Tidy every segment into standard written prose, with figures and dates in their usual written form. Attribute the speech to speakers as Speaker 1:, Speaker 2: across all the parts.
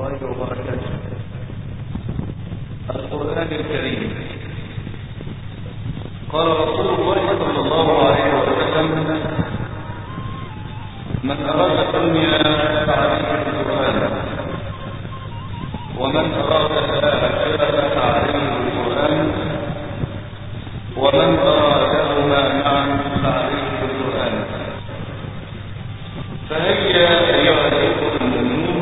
Speaker 1: الله وبركاته. القرآن الكريم. قال رسول الله صلى الله عليه وسلم: من أراد الدنيا فعليه القرآن، ومن أراد الآخرة فعليه القرآن، ومن أرادهما معا فعليه القرآن. فهيا أيها الإخوة المؤمنون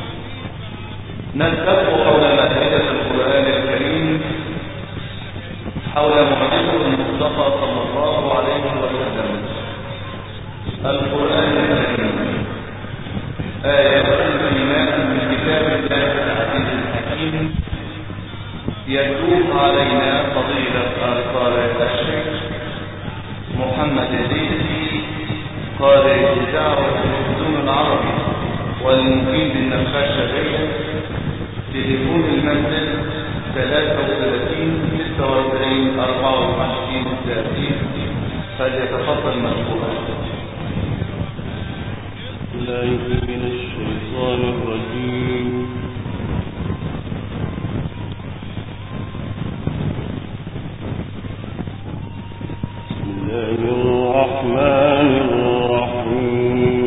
Speaker 1: نلتقي حول مائدة القرآن الكريم، حول معجزة المصطفى صلى الله عليه وسلم. القرآن الكريم آيات كلمات من كتاب الله العزيز الحكيم، يتوب علينا فضيلة القارئ الشيخ محمد الزيدي قارئ دعوة الأردن العربي والمقيم بالنخاشة. تليفون المنزل 33 46 54 30. فليتفضل مشكورا.
Speaker 2: بالله من الشيطان الرجيم. بسم الله الرحمن الرحيم.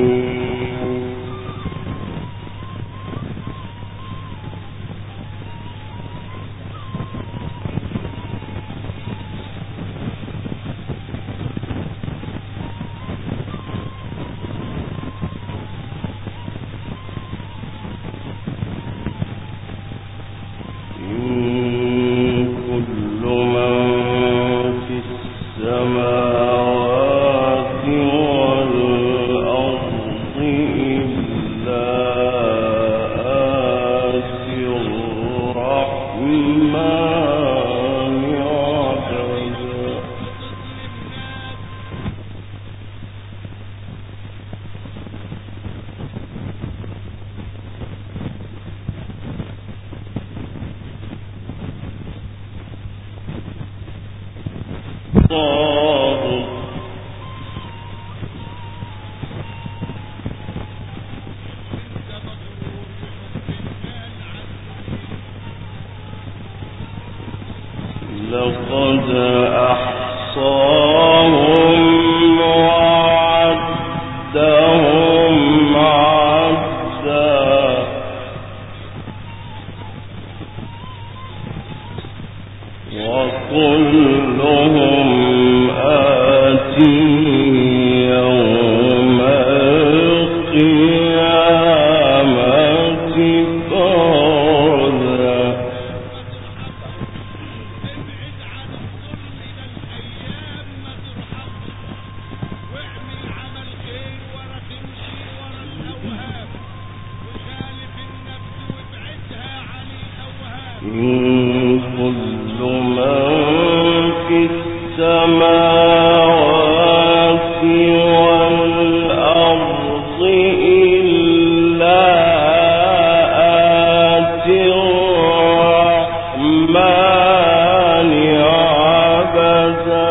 Speaker 2: لقد أحصاهم وعدهم عدا وكلهم آتيه يوم القيامة فردا. إن كل من في السماوات والأرض إلا آتي الرحمن عبدا.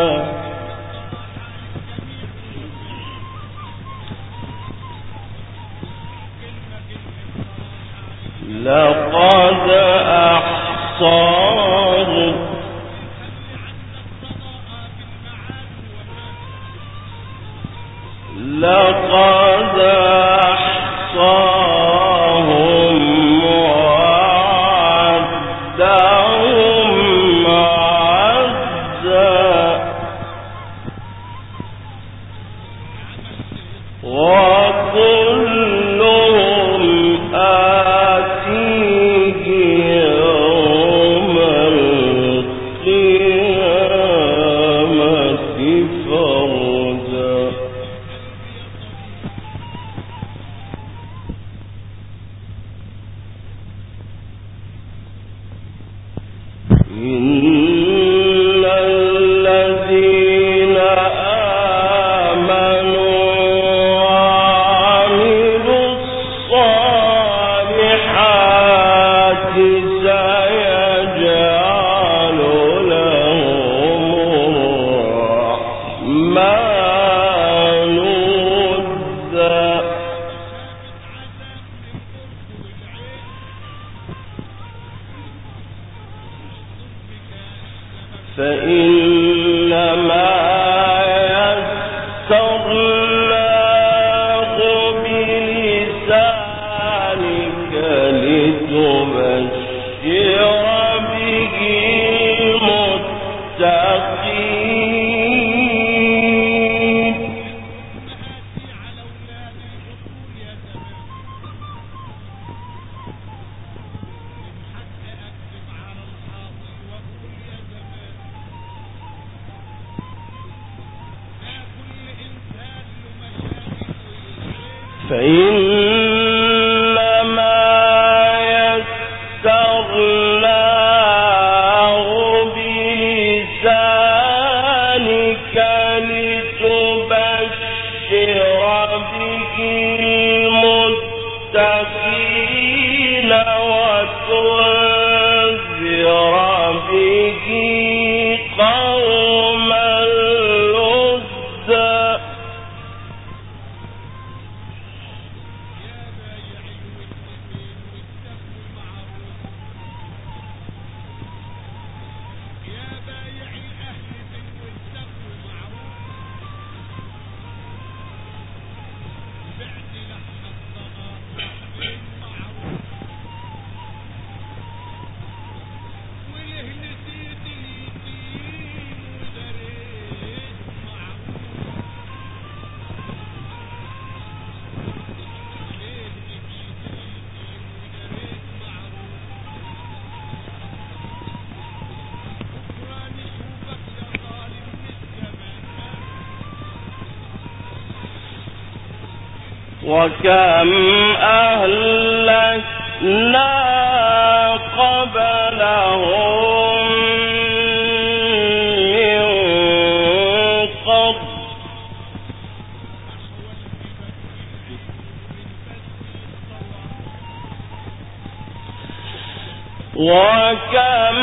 Speaker 2: لقد أحصاهم وعدهم عدا وكلهم آتيه يوم القيامة فردا. إن الذين آمنوا وعملوا الصالحات سيجعل لهم الرحمن ودا. فإنما يسرناه بلسانك لتبشر به المتقين. فإنما يسرناه بلسانك لتبشر به المتقين وتنذر به قوما لُدًّا. وكم أهلكنا قبلهم من قرن وكم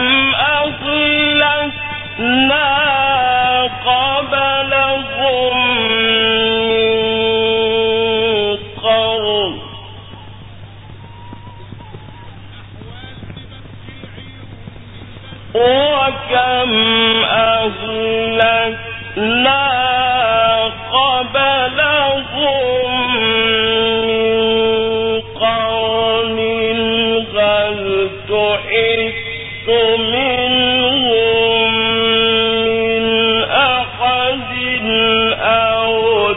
Speaker 2: أهلكنا قبلهم وكم أهلكنا قبلهم من قرن هل تحس منهم من أحد أو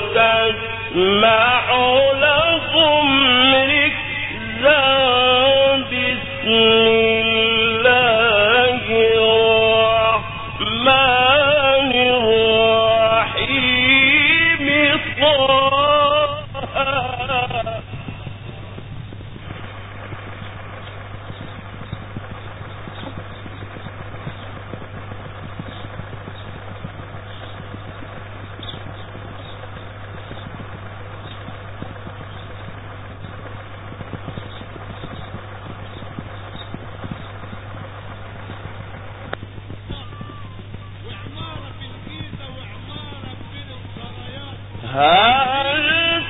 Speaker 2: تسمع لهم ركزا. بسم الله الرحمن الرحيم. هل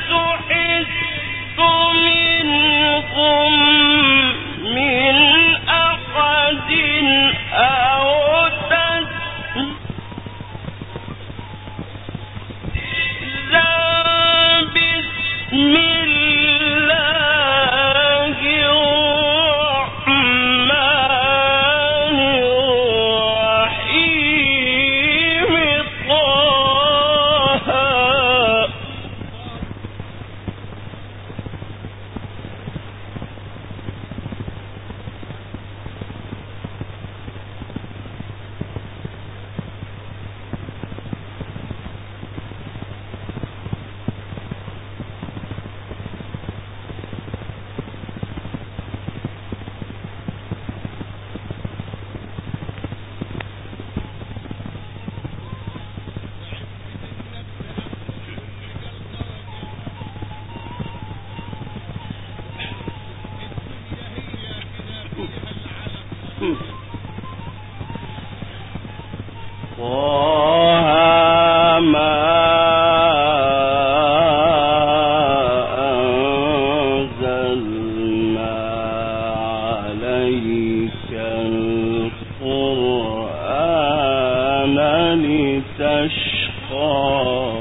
Speaker 2: تحس منهم من أحد أو تسمع بسم الله الرحمن الرحيم. طه ما أنزلنا عليك القرآن لتشقى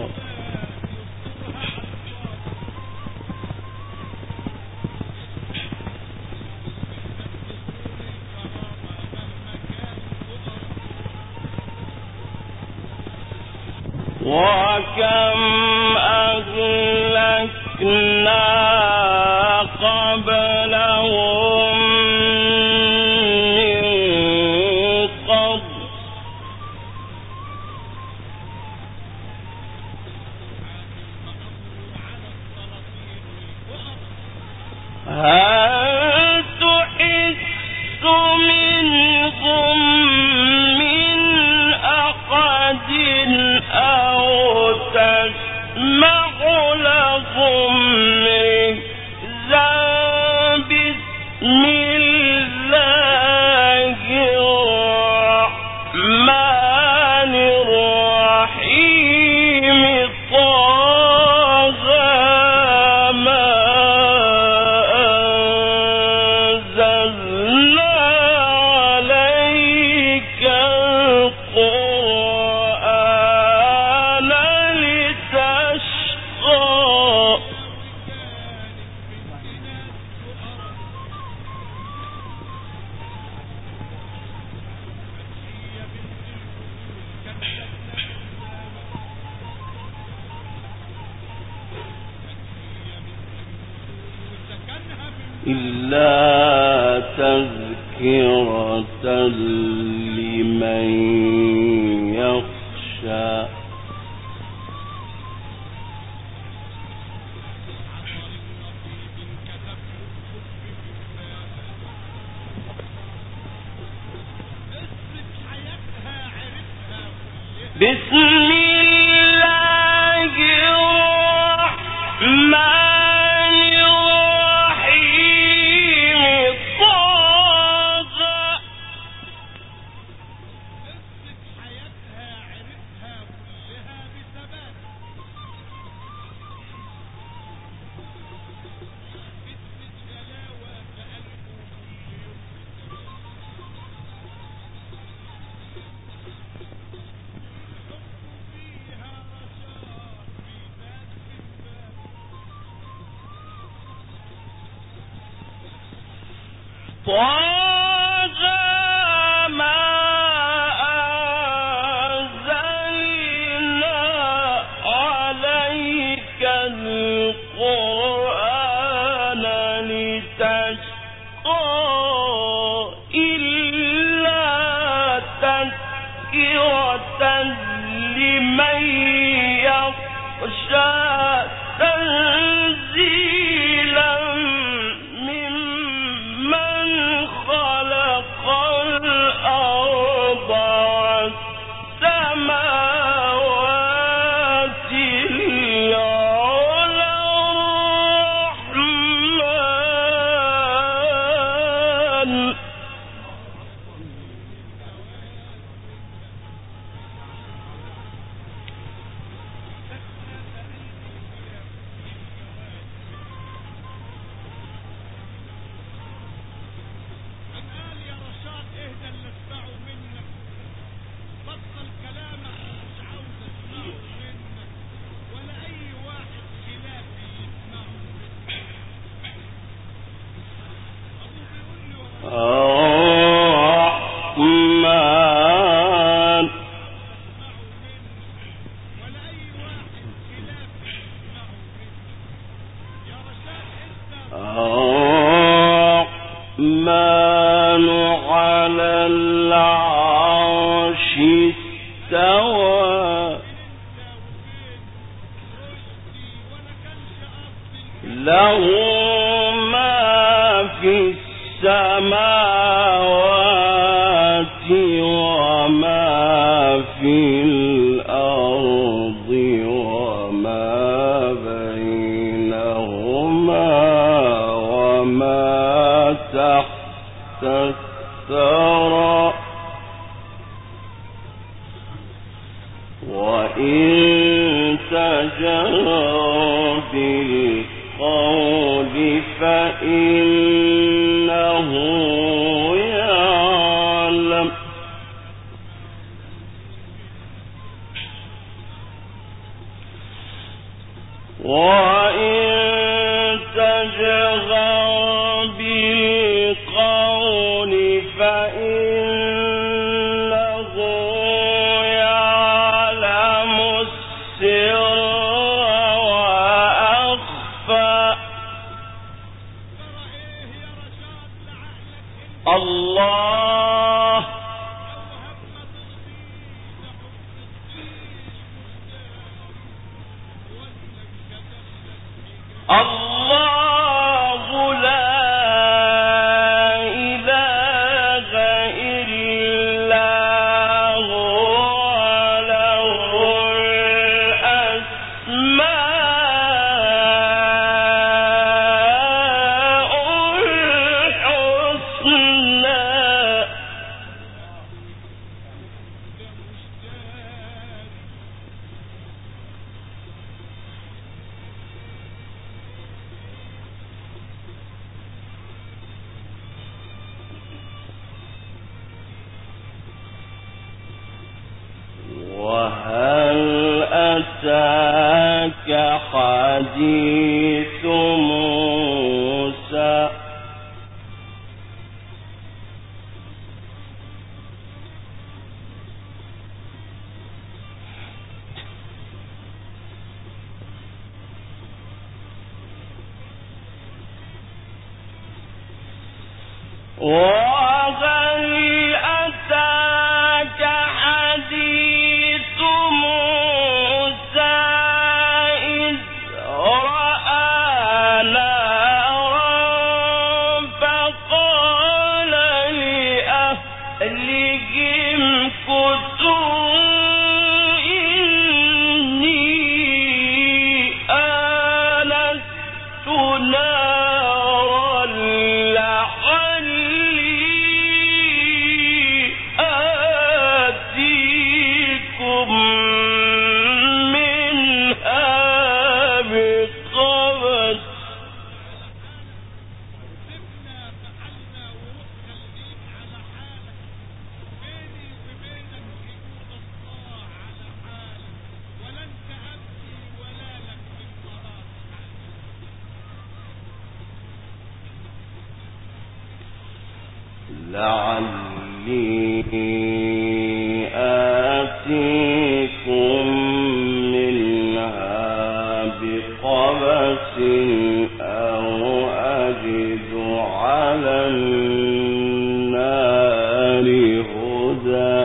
Speaker 2: وكم أهلكنا قبلهم من قبل هل تحس منهم من أحد أو تسمع لهم ركزا بسم الله الرحمن الرحيم طه ما أنزلنا عليك القرآن لتشقى إلا تذكرة لمن يخشى بسم الله الرحمن الرحيم طه ما أنزلنا عليك القرآن لتشقى إلا تذكرة لمن يخشى تنزيلا ممن خلق الأرض والسماوات العلى الرحمن الرحمن الرحمن على العرش استوى له ما في السماوات وما في الأرض وما بينهما وما تحت الثرى وإن تجهر بالقول فإنه يعلم الله الله لا إله إلا هو له الأسماء الحسنى. وهل أتاك حديث موسى وهل أتاك حديث موسى إذ رأى نارا فقال لأهلهم كثوا إني آنست نارا لعلي آتيكم منها بقبس. لعلي آتيكم منها بقبس أو أجد على النار هدى.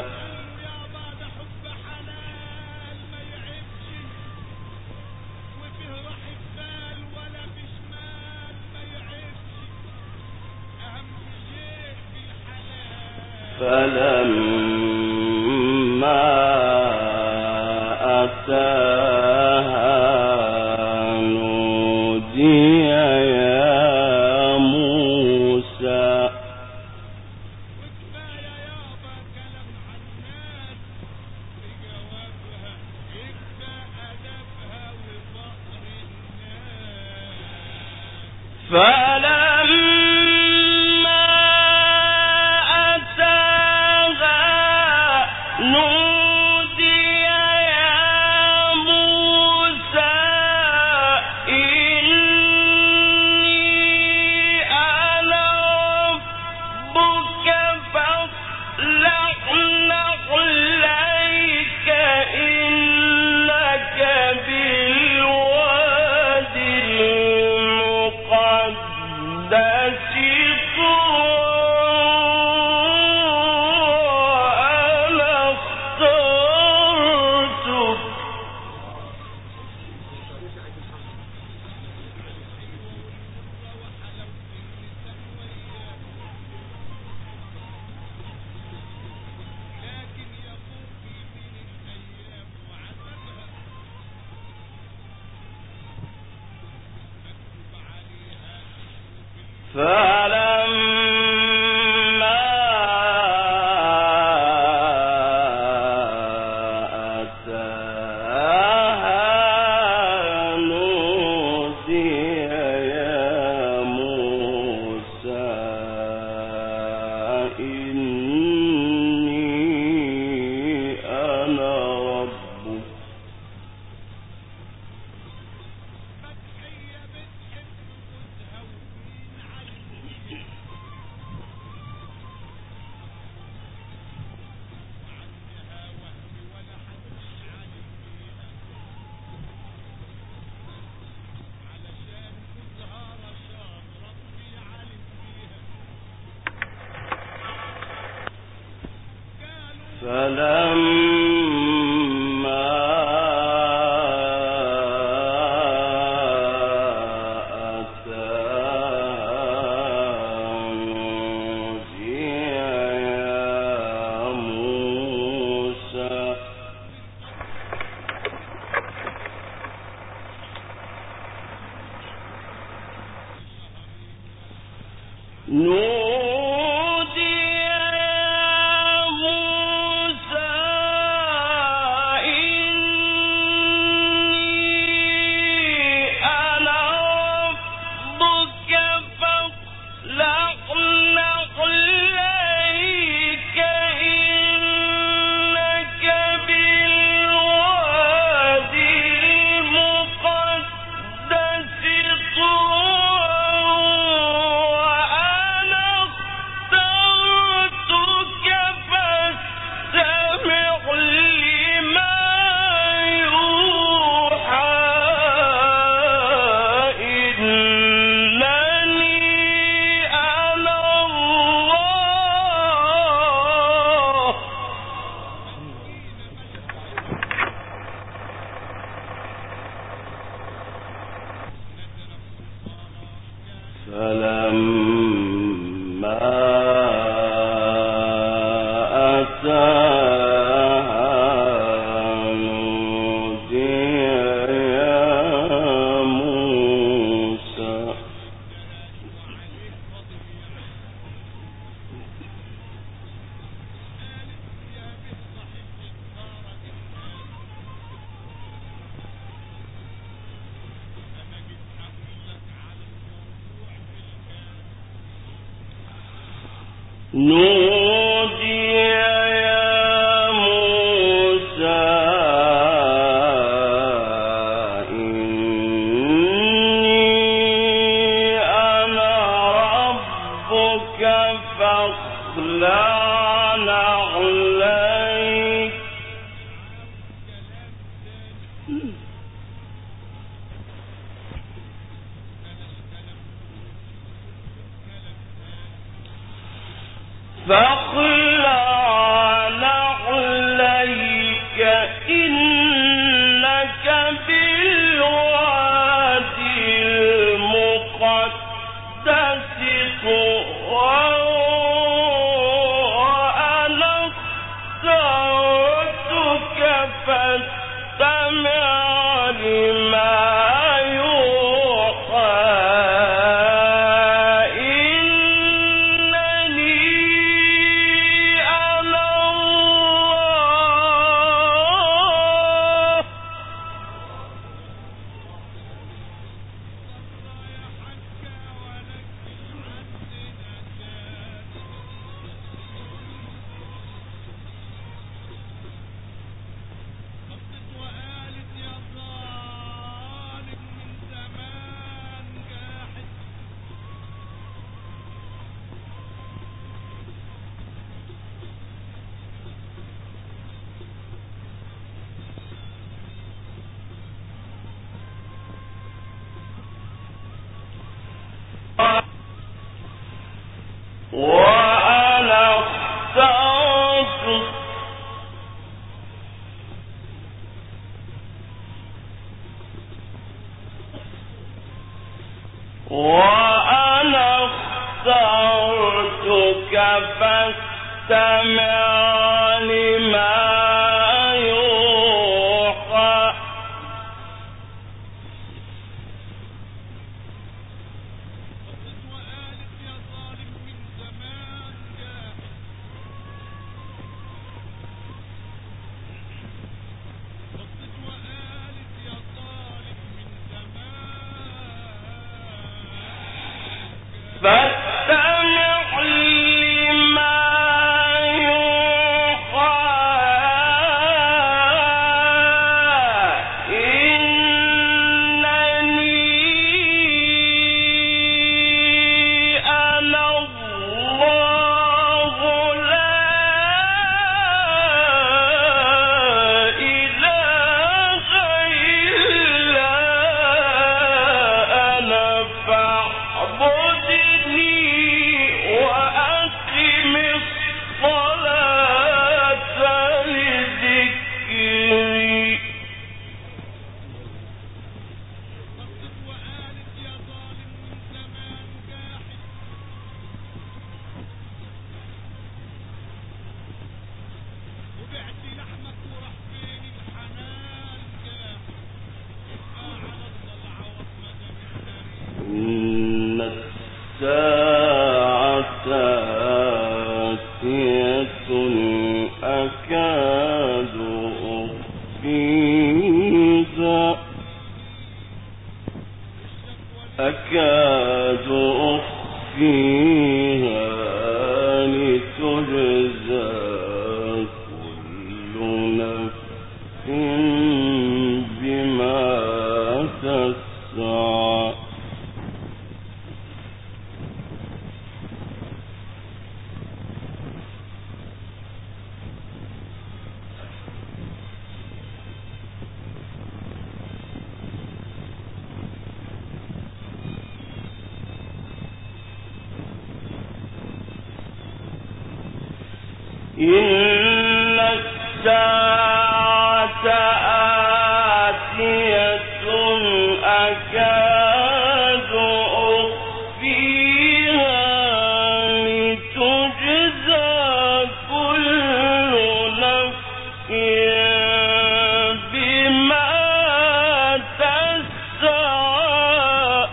Speaker 2: فلما أتاها نودي يا موسى. فاستمع لما يوحى أكاد أخفيها لتجزى كل نفس بما تسعى إن الساعة آتية أكاد أخفيها لتجزى كل نفس بما تسعى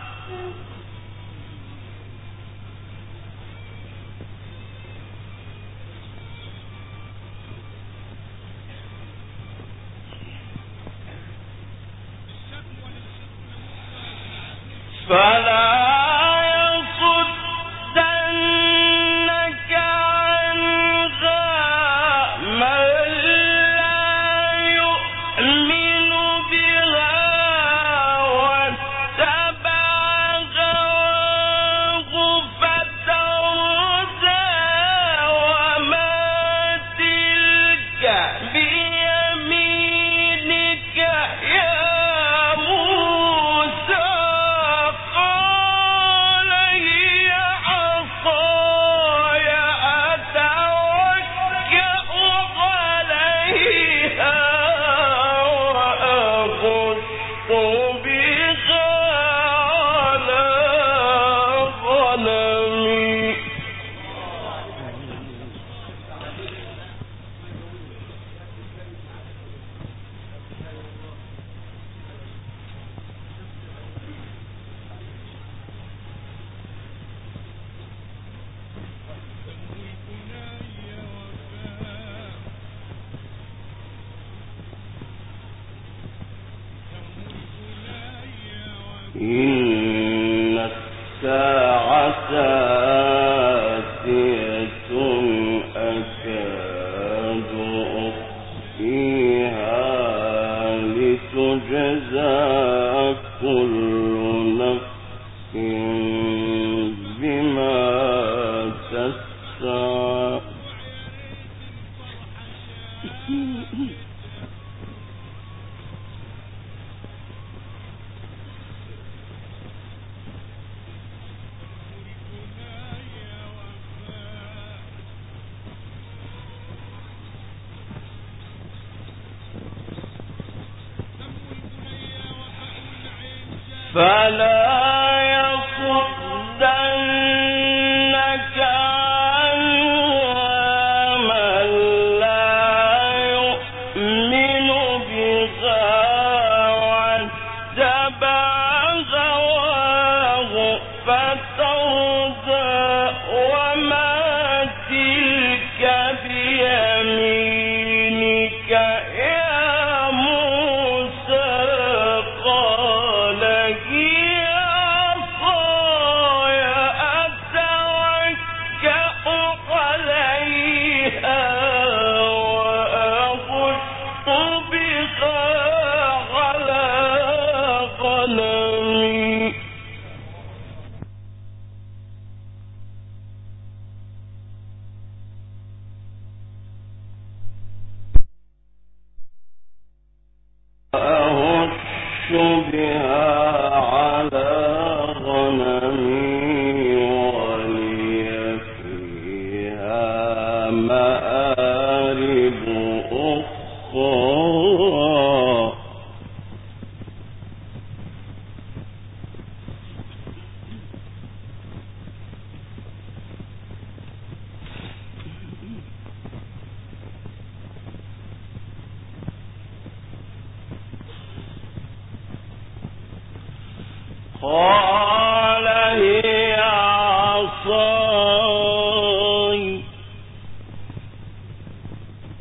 Speaker 2: فلا يصدنك عنها من لا يؤمن بها واتبع هواه فتردى وما تلك بيمينك يا موسى قال هي عصاي أتوكأ عليها وأهش بها على غنمي إن الساعة آتية أكاد أخفيها لتجزى كل نفس بما تسعى فلا يصدنك عنها من لا يؤمن بها واتبع هواه فتردى وما تلك بيمينك يا موسى قال هي عصاي أتوكأ عليها وأهش بها على غنمي وأهش بها على غنمي ولي فيها مآرب أخرى قال هي عصاي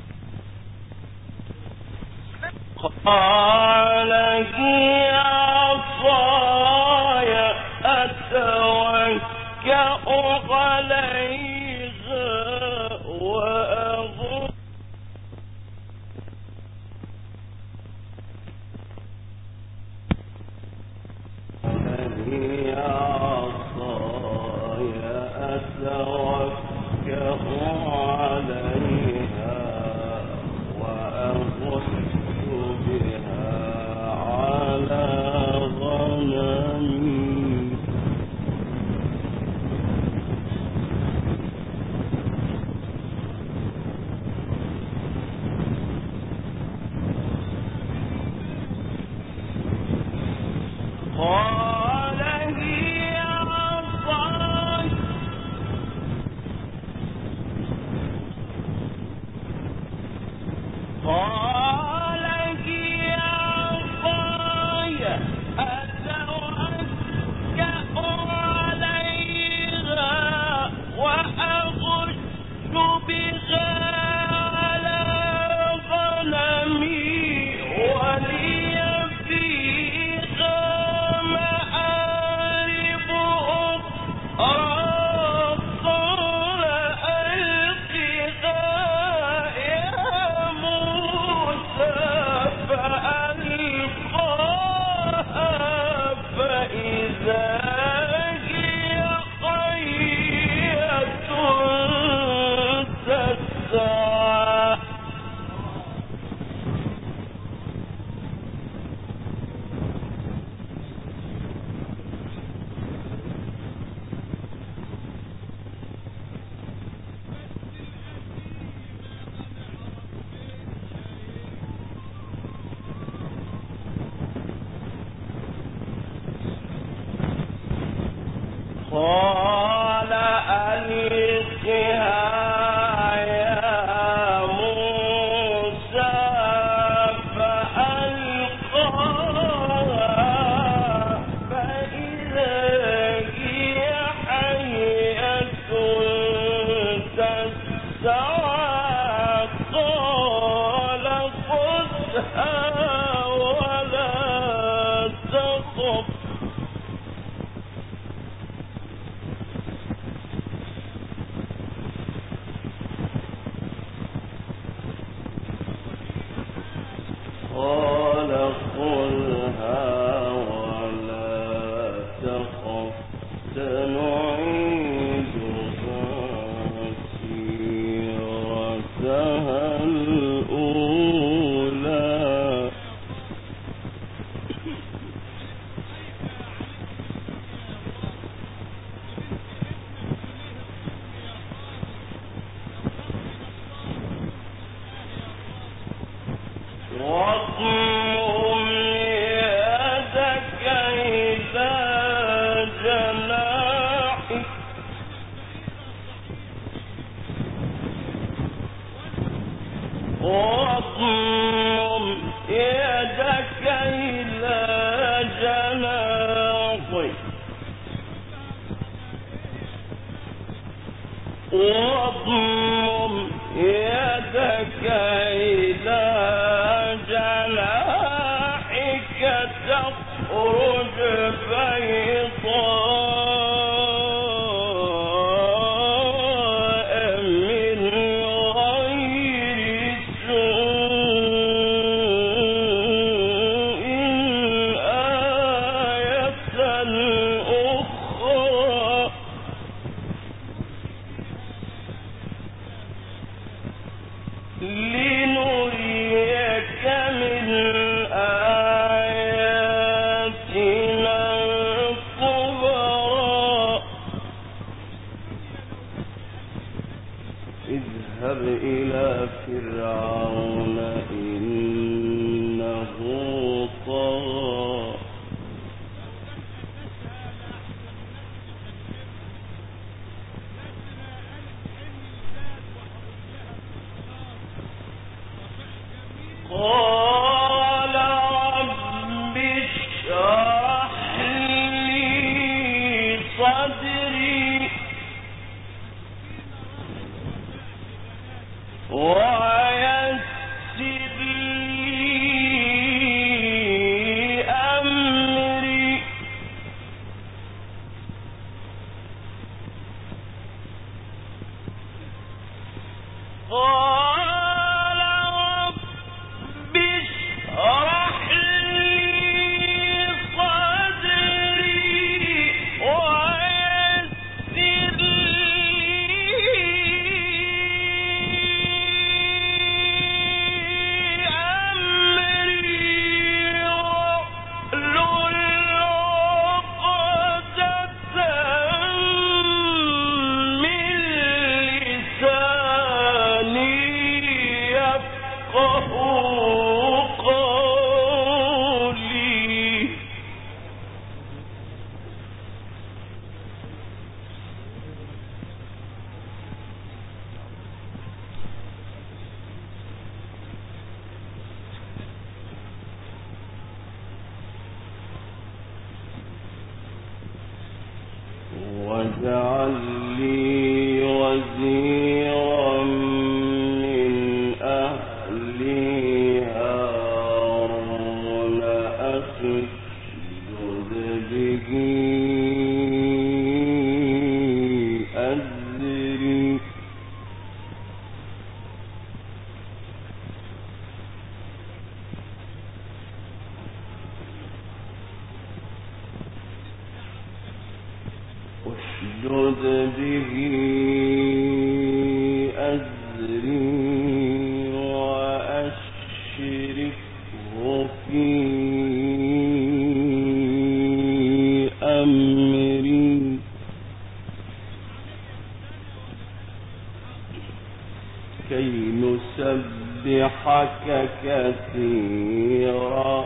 Speaker 2: قال ألقها يا موسى فألقاها فإذا هي حية تسعى قال خذها ولا تخف قال خذها ولا تخف سنعيدها سيرتها الأولى واضمم يدك إلى جناحك واضمم يدك إلى جناحك واضمم يدك إلى جناحك تخرج بيضاء من غير سوء آية أخرى لنريك من آياتنا الكبرى اذهب إلى فرعون إنه طغى قال رب اشرح لي صدري ويسر لي أمري واجعل لي وزيرا من أهلي هارون أخي اشدد به أزري اشدد به أزري وأشركه في أمري كي نسبحك كثيرا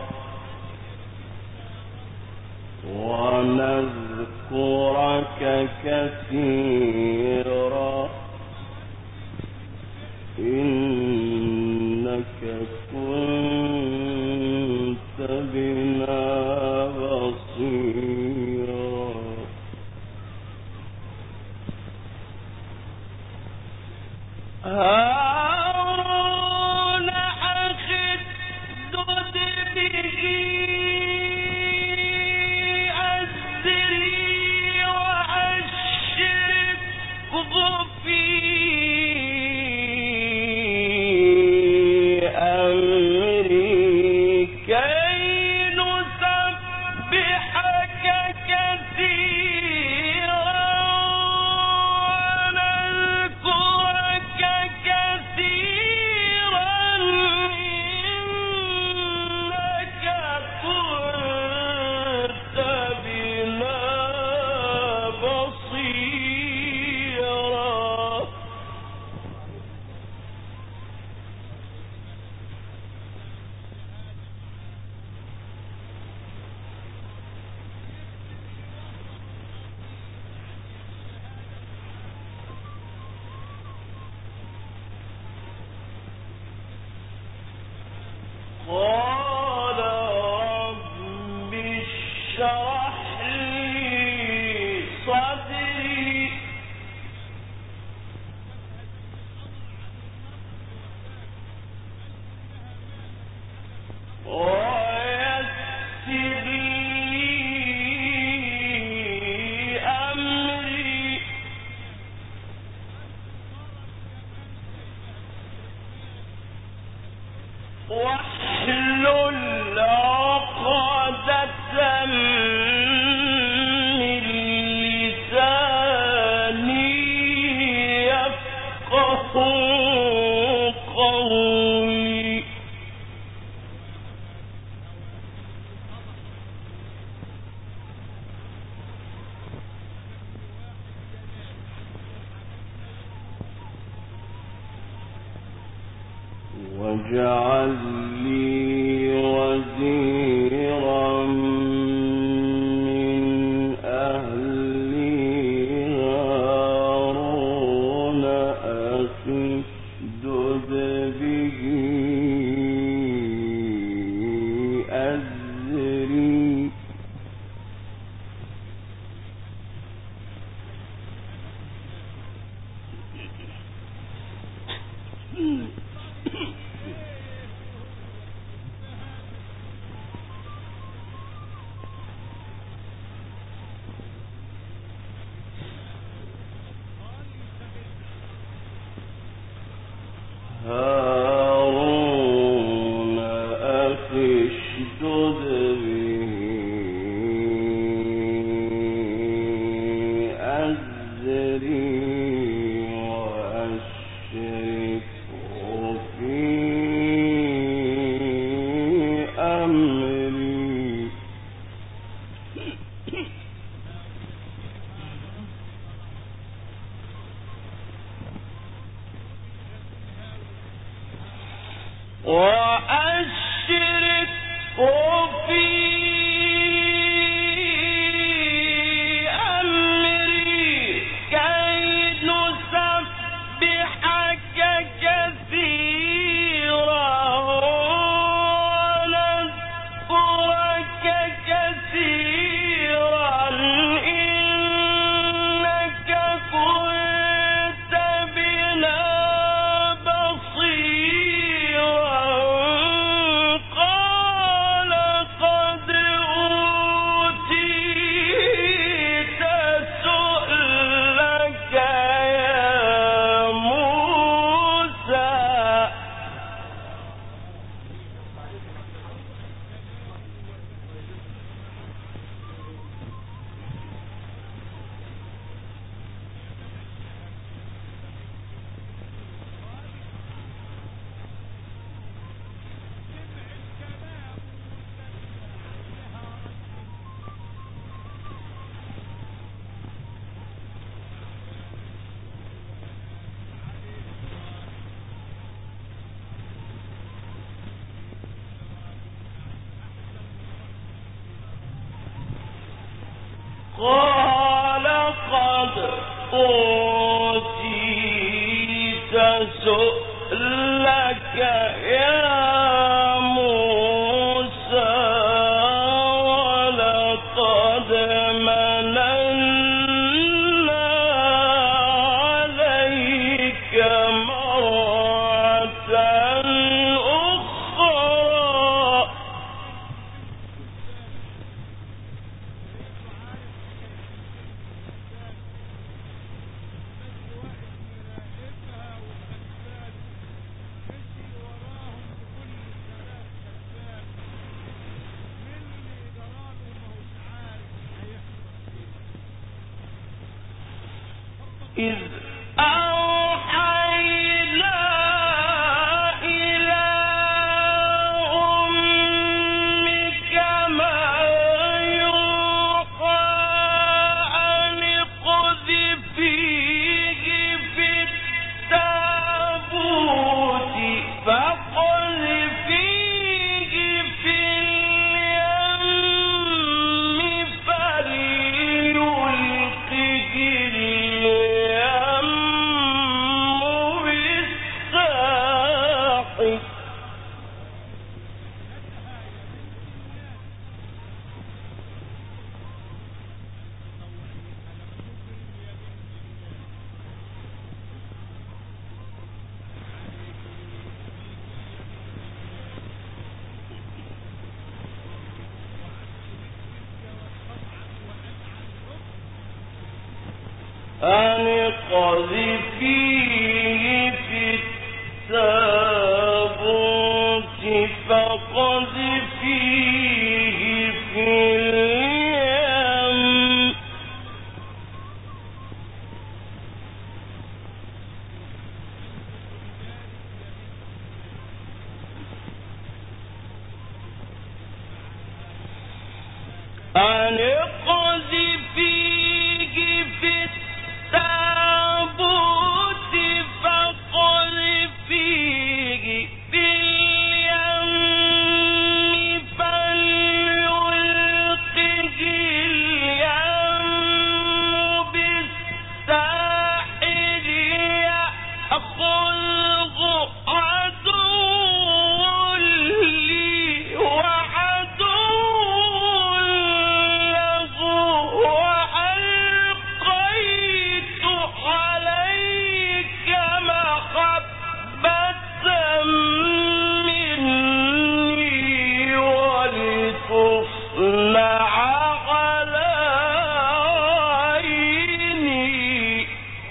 Speaker 2: ونذكرك كثيرا إنك كنت بنا بصيرا هارون أخي اشدد به قال رب اشرح لي صدري ويسر لي أمري واحلل عقدة من لساني يفقهوا قولي واجعل لي وزيرا من أهلي هارون أخي اشدد به أزري قال قد أوتيت سؤلك يا موسى ولقد مننا عليك مرة أخرى إذ أوحينا إلى أمك ما يوحى أن اقذفيه في التابوت فاقذفيه في اليم فليلقه اليم بالساحل أن اقذفيه في التابوت فاقذفيه في اليم أن اقذفيه في التابوت فاقذفيه في اليم فليلقه اليم بالساحل يأخذه عدو لي وعدو له وألقيت عليك محبة مني ولتصنع على عيني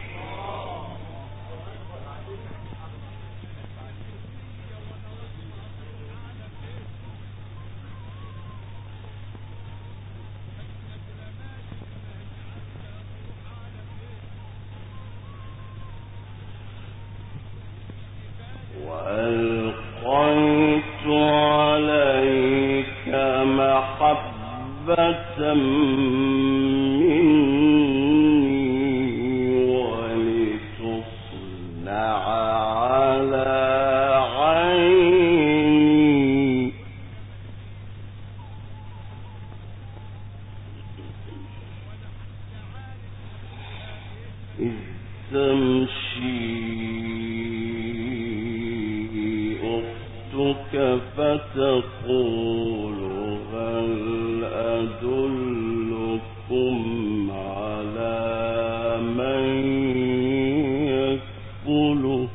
Speaker 2: وألقيت عليك محبة مني ولتصنع على عيني فتقول هل أدلكم على من يكفله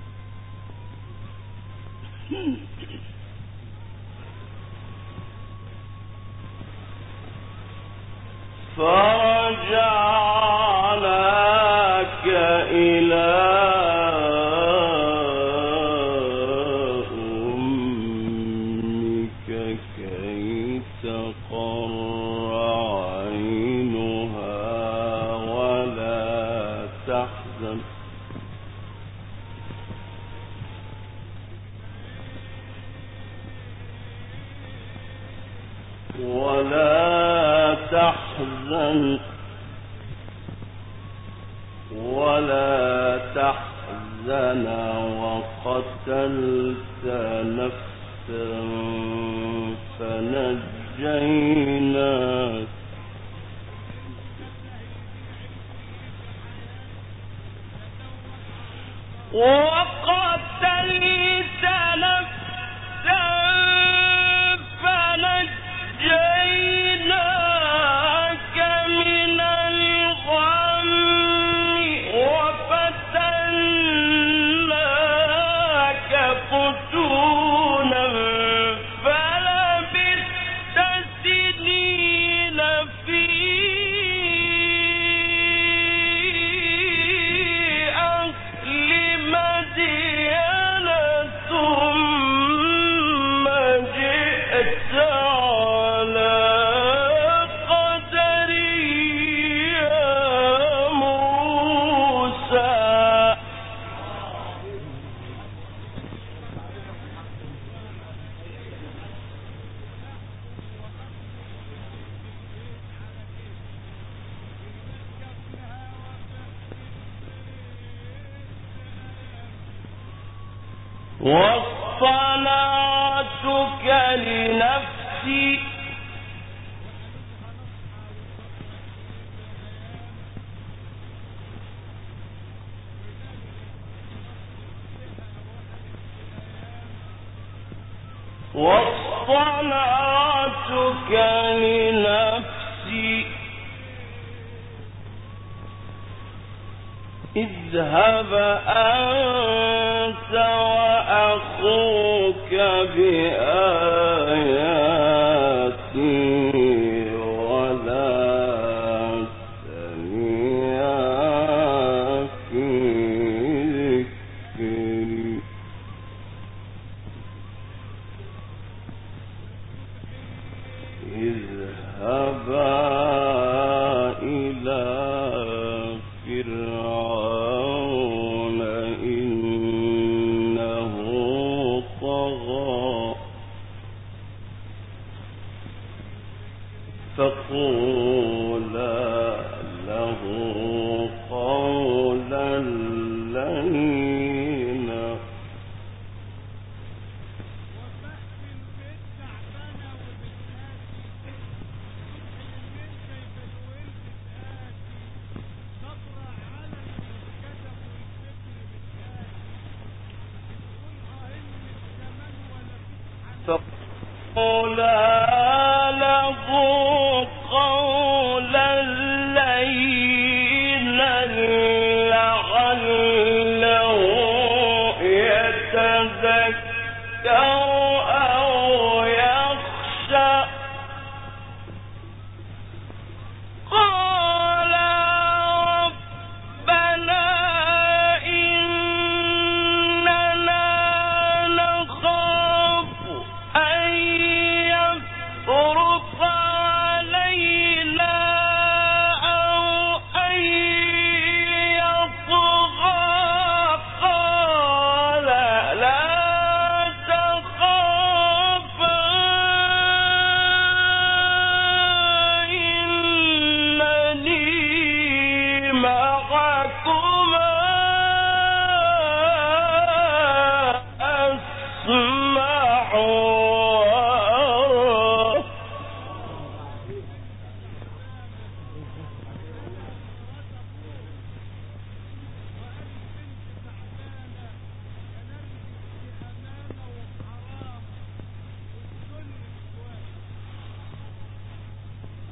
Speaker 2: فرجعناك إلى أمك كي تقر عينها ولا تحزن وقتلت نفسا فنجيناك من الغم وفتناك فتونا فلبثت سنين في أهل مدين ثم جئت على قدري يا موسى واصطنعتك لنفسي اذهب أنت وأخوك بآياتي ولا تنيا في ذكري اذهبا إلى فرعون إنه طغى فقولا له قولا لينا فقولا له قولا لينا لعله يتذكر أو يخشى قال ربنا إننا نخاف أن يفرط علينا أو أن يطغى قال لا تخافا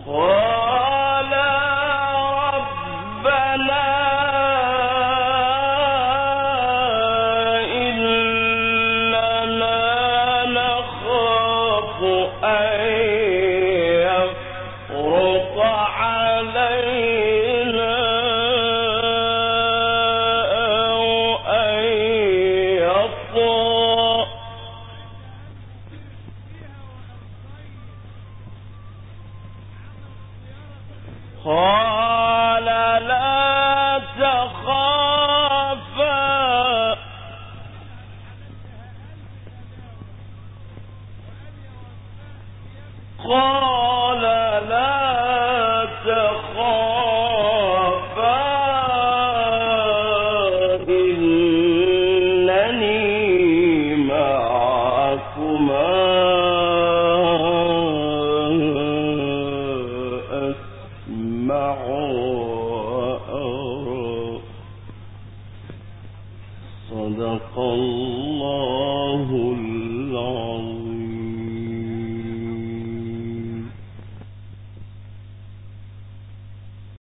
Speaker 2: قال ربنا إننا نخاف أن يفرط علينا أو أن يطغى قال لا تخافا قال لا تخافا إنني معكما أسمع وأرى صدق الله